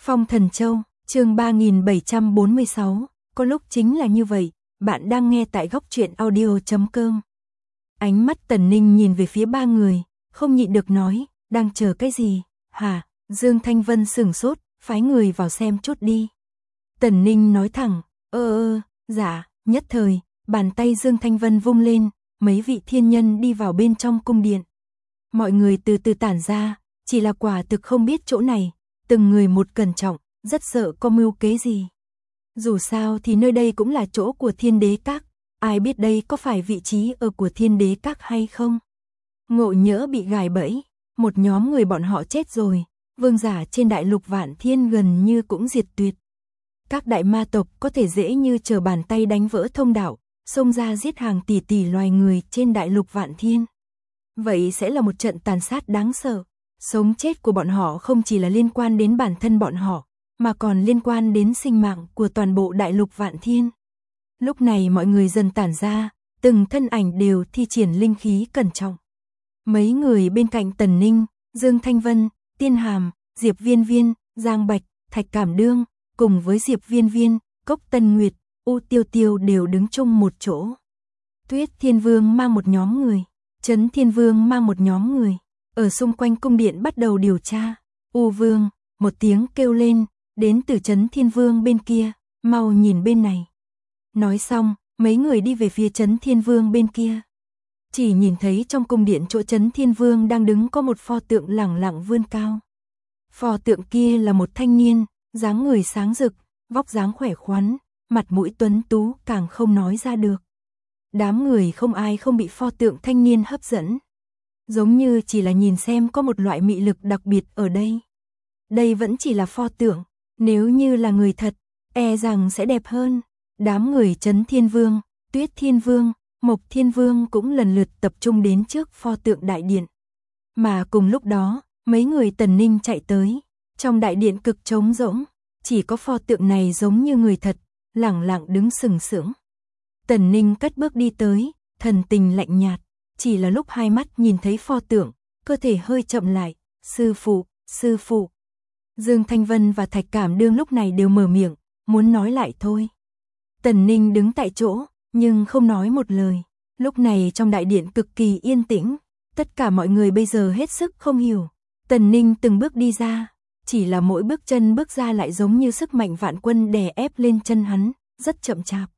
Phong Thần Châu, chương 3746, có lúc chính là như vậy, bạn đang nghe tại góc truyện audio.com. Ánh mắt Tần Ninh nhìn về phía ba người, không nhịn được nói, đang chờ cái gì, hả? Dương Thanh Vân sửng sốt, phái người vào xem chút đi. Tần Ninh nói thẳng, dạ, nhất thời, bàn tay Dương Thanh Vân vung lên, mấy vị thiên nhân đi vào bên trong cung điện. Mọi người từ từ tản ra, chỉ là quả thực không biết chỗ này, từng người một cẩn trọng, rất sợ có mưu kế gì. Dù sao thì nơi đây cũng là chỗ của Thiên Đế Các, ai biết đây có phải vị trí ở của Thiên Đế Các hay không. Ngộ nhỡ bị gài bẫy, một nhóm người bọn họ chết rồi, vương giả trên đại lục Vạn Thiên gần như cũng diệt tuyệt. Các đại ma tộc có thể dễ như trở bàn tay đánh vỡ thông đạo, xông ra giết hàng tỷ tỷ loài người trên đại lục Vạn Thiên. Vậy sẽ là một trận tàn sát đáng sợ. Sống chết của bọn họ không chỉ là liên quan đến bản thân bọn họ, mà còn liên quan đến sinh mạng của toàn bộ đại lục Vạn Thiên. Lúc này mọi người dần tản ra, từng thân ảnh đều thi triển linh khí cẩn trọng. Mấy người bên cạnh Tần Ninh, Dương Thanh Vân, Tiên Hàm, Diệp Viên Viên, Giang Bạch, Thạch Cảm Đương, cùng với Diệp Viên Viên, Cốc Tân Nguyệt, U Tiêu Tiêu đều đứng chung một chỗ. Tuyết Thiên Vương mang một nhóm người, Trấn Thiên Vương mang một nhóm người, ở xung quanh cung điện bắt đầu điều tra. U Vương, một tiếng kêu lên, đến từ Trấn Thiên Vương bên kia, mau nhìn bên này. Nói xong, mấy người đi về phía Trấn Thiên Vương bên kia. Chỉ nhìn thấy trong cung điện chỗ Trấn Thiên Vương đang đứng có một pho tượng lẳng lặng vươn cao. Pho tượng kia là một thanh niên, dáng người sáng rực, vóc dáng khỏe khoắn, mặt mũi tuấn tú càng không nói ra được. Đám người không ai không bị pho tượng thanh niên hấp dẫn. Giống như chỉ là nhìn xem có một loại mị lực đặc biệt ở đây. Đây vẫn chỉ là pho tượng, nếu như là người thật, e rằng sẽ đẹp hơn. Đám người Trấn Thiên Vương, Tuyết Thiên Vương, Mộc Thiên Vương cũng lần lượt tập trung đến trước pho tượng đại điện. Mà cùng lúc đó, mấy người Tần Ninh chạy tới. Trong đại điện cực trống rỗng, chỉ có pho tượng này giống như người thật, lẳng lặng đứng sừng sững. Tần Ninh cất bước đi tới, thần tình lạnh nhạt, chỉ là lúc hai mắt nhìn thấy pho tượng, cơ thể hơi chậm lại, sư phụ, sư phụ. Dương Thanh Vân và Thạch Cảm Đương lúc này đều mở miệng, muốn nói lại thôi. Tần Ninh đứng tại chỗ, nhưng không nói một lời. Lúc này trong đại điện cực kỳ yên tĩnh, tất cả mọi người bây giờ hết sức không hiểu. Tần Ninh từng bước đi ra, chỉ là mỗi bước chân bước ra lại giống như sức mạnh vạn quân đè ép lên chân hắn, rất chậm chạp.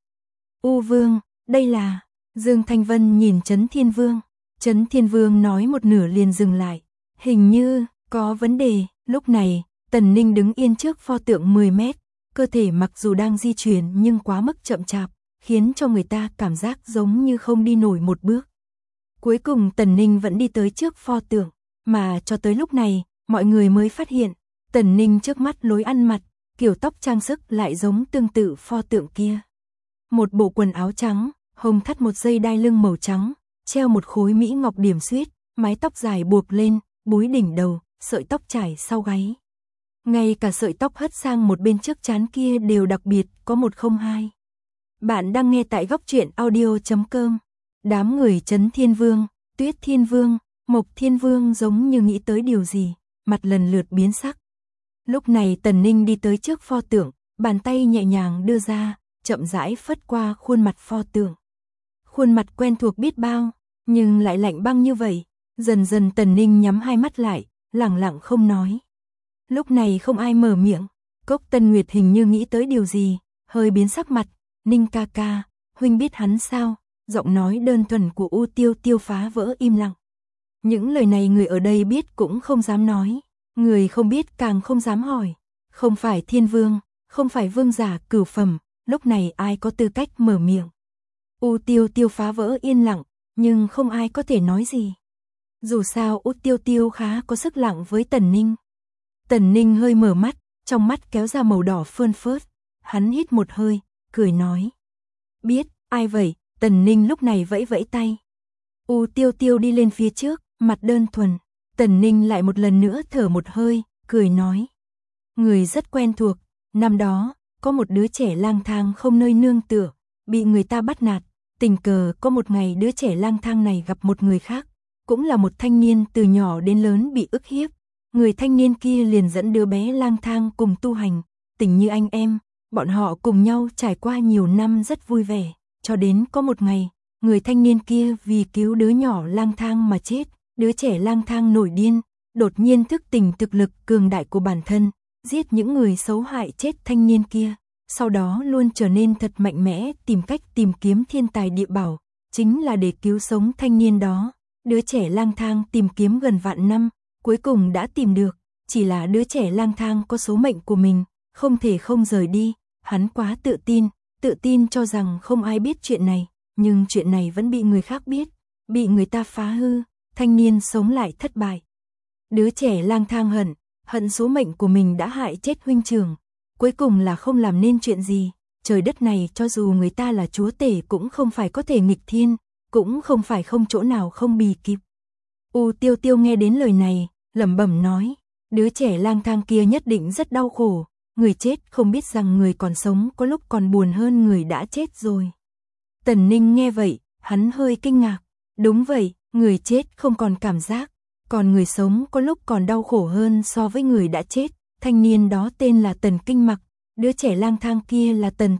U Vương, đây là... Dương Thanh Vân nhìn Trấn Thiên Vương. Trấn Thiên Vương nói một nửa liền dừng lại. Hình như có vấn đề. Lúc này, Tần Ninh đứng yên trước pho tượng 10 mét. Cơ thể mặc dù đang di chuyển nhưng quá mức chậm chạp, khiến cho người ta cảm giác giống như không đi nổi một bước. Cuối cùng Tần Ninh vẫn đi tới trước pho tượng. Mà cho tới lúc này, mọi người mới phát hiện, Tần Ninh trước mắt lối ăn mặc, kiểu tóc trang sức lại giống tương tự pho tượng kia. Một bộ quần áo trắng, hồng thắt một dây đai lưng màu trắng, treo một khối mỹ ngọc điểm xuyết, mái tóc dài buộc lên, búi đỉnh đầu, sợi tóc trải sau gáy. Ngay cả sợi tóc hất sang một bên trước trán kia đều đặc biệt, có 102. Bạn đang nghe tại góc truyện audio.com. Đám người Trấn Thiên Vương, Tuyết Thiên Vương, Mộc Thiên Vương giống như nghĩ tới điều gì, mặt lần lượt biến sắc. Lúc này Tần Ninh đi tới trước pho tượng, bàn tay nhẹ nhàng đưa ra, chậm rãi phất qua khuôn mặt pho tượng. Khuôn mặt quen thuộc biết bao, nhưng lại lạnh băng như vậy. Dần dần Tần Ninh nhắm hai mắt lại, lẳng lặng không nói. Lúc này không ai mở miệng. Cốc Tân Nguyệt hình như nghĩ tới điều gì, hơi biến sắc mặt. Ninh ca ca, huynh biết hắn sao? Giọng nói đơn thuần của U Tiêu Tiêu phá vỡ im lặng. Những lời này người ở đây biết cũng không dám nói. Người không biết càng không dám hỏi. Không phải Thiên Vương, không phải vương giả cửu phẩm, lúc này ai có tư cách mở miệng. U Tiêu Tiêu phá vỡ yên lặng, nhưng không ai có thể nói gì. Dù sao U Tiêu Tiêu khá có sức lặng với Tần Ninh. Tần Ninh hơi mở mắt, trong mắt kéo ra màu đỏ phơn phớt. Hắn hít một hơi, cười nói. Biết, ai vậy? Tần Ninh lúc này vẫy vẫy tay. U Tiêu Tiêu đi lên phía trước, mặt đơn thuần. Tần Ninh lại một lần nữa thở một hơi, cười nói. Người rất quen thuộc, năm đó, có một đứa trẻ lang thang không nơi nương tựa, bị người ta bắt nạt. Tình cờ có một ngày đứa trẻ lang thang này gặp một người khác, cũng là một thanh niên từ nhỏ đến lớn bị ức hiếp. người thanh niên kia liền dẫn đứa bé lang thang cùng tu hành, tình như anh em, bọn họ cùng nhau trải qua nhiều năm rất vui vẻ, cho đến có một ngày, người thanh niên kia vì cứu đứa nhỏ lang thang mà chết, đứa trẻ lang thang nổi điên, đột nhiên thức tỉnh thực lực cường đại của bản thân, giết những người xấu hại chết thanh niên kia, sau đó luôn trở nên thật mạnh mẽ tìm cách tìm kiếm thiên tài địa bảo, chính là để cứu sống thanh niên đó. Đứa trẻ lang thang tìm kiếm gần vạn năm, cuối cùng đã tìm được, chỉ là đứa trẻ lang thang có số mệnh của mình, không thể không rời đi, hắn quá tự tin cho rằng không ai biết chuyện này, nhưng chuyện này vẫn bị người khác biết, bị người ta phá hư, thanh niên sống lại thất bại. Đứa trẻ lang thang hận số mệnh của mình đã hại chết huynh trưởng, cuối cùng là không làm nên chuyện gì, trời đất này cho dù người ta là chúa tể cũng không phải có thể nghịch thiên, cũng không phải không chỗ nào không bì kịp. Tiêu Tiêu nghe đến lời này, lẩm bẩm nói, đứa trẻ lang thang kia nhất định rất đau khổ, người chết không biết rằng người còn sống có lúc còn buồn hơn người đã chết rồi. Tần Ninh nghe vậy, hắn hơi kinh ngạc, đúng vậy, người chết không còn cảm giác, còn người sống có lúc còn đau khổ hơn so với người đã chết. Thanh niên đó tên là Tần Kinh Mặc, đứa trẻ lang thang kia là Tần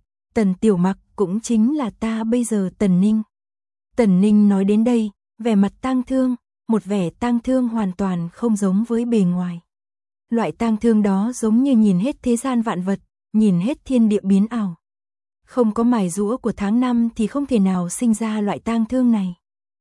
Tiểu Mặc cũng chính là ta bây giờ Tần Ninh. Tần Ninh nói đến đây, vẻ mặt tang thương, một vẻ tang thương hoàn toàn không giống với bề ngoài. Loại tang thương đó giống như nhìn hết thế gian vạn vật, nhìn hết thiên địa biến ảo. Không có mài giũa của tháng năm thì không thể nào sinh ra loại tang thương này.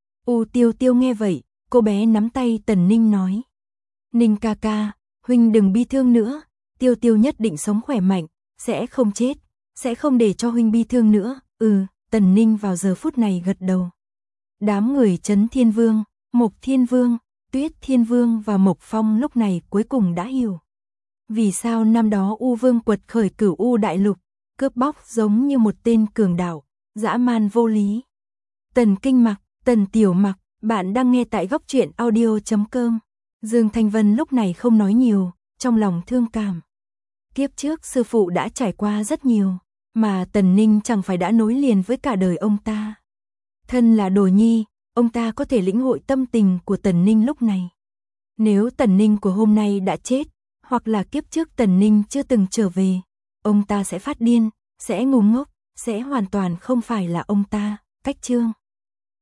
Tiêu Tiêu nghe vậy, cô bé nắm tay Tần Ninh nói. Ninh ca ca, huynh đừng bi thương nữa, Tiêu Tiêu nhất định sống khỏe mạnh, sẽ không chết, sẽ không để cho huynh bi thương nữa. Tần Ninh vào giờ phút này gật đầu. Đám người Trấn Thiên Vương, Mộc Thiên Vương, Tuyết Thiên Vương và Mộc Phong lúc này cuối cùng đã hiểu. Vì sao năm đó U Vương quật khởi Cửu U Đại Lục, cướp bóc giống như một tên cường đạo, dã man vô lý. Tần Kinh Mặc, Tần Tiểu Mặc, bạn đang nghe tại góc truyện audio.com. Dương Thanh Vân lúc này không nói nhiều, trong lòng thương cảm. Kiếp trước sư phụ đã trải qua rất nhiều, mà Tần Ninh chẳng phải đã nối liền với cả đời ông ta. Thân là đồ nhi, ông ta có thể lĩnh hội tâm tình của Tần Ninh lúc này. Nếu Tần Ninh của hôm nay đã chết, hoặc là kiếp trước Tần Ninh chưa từng trở về, ông ta sẽ phát điên, sẽ ngu ngốc, sẽ hoàn toàn không phải là ông ta. Cách chương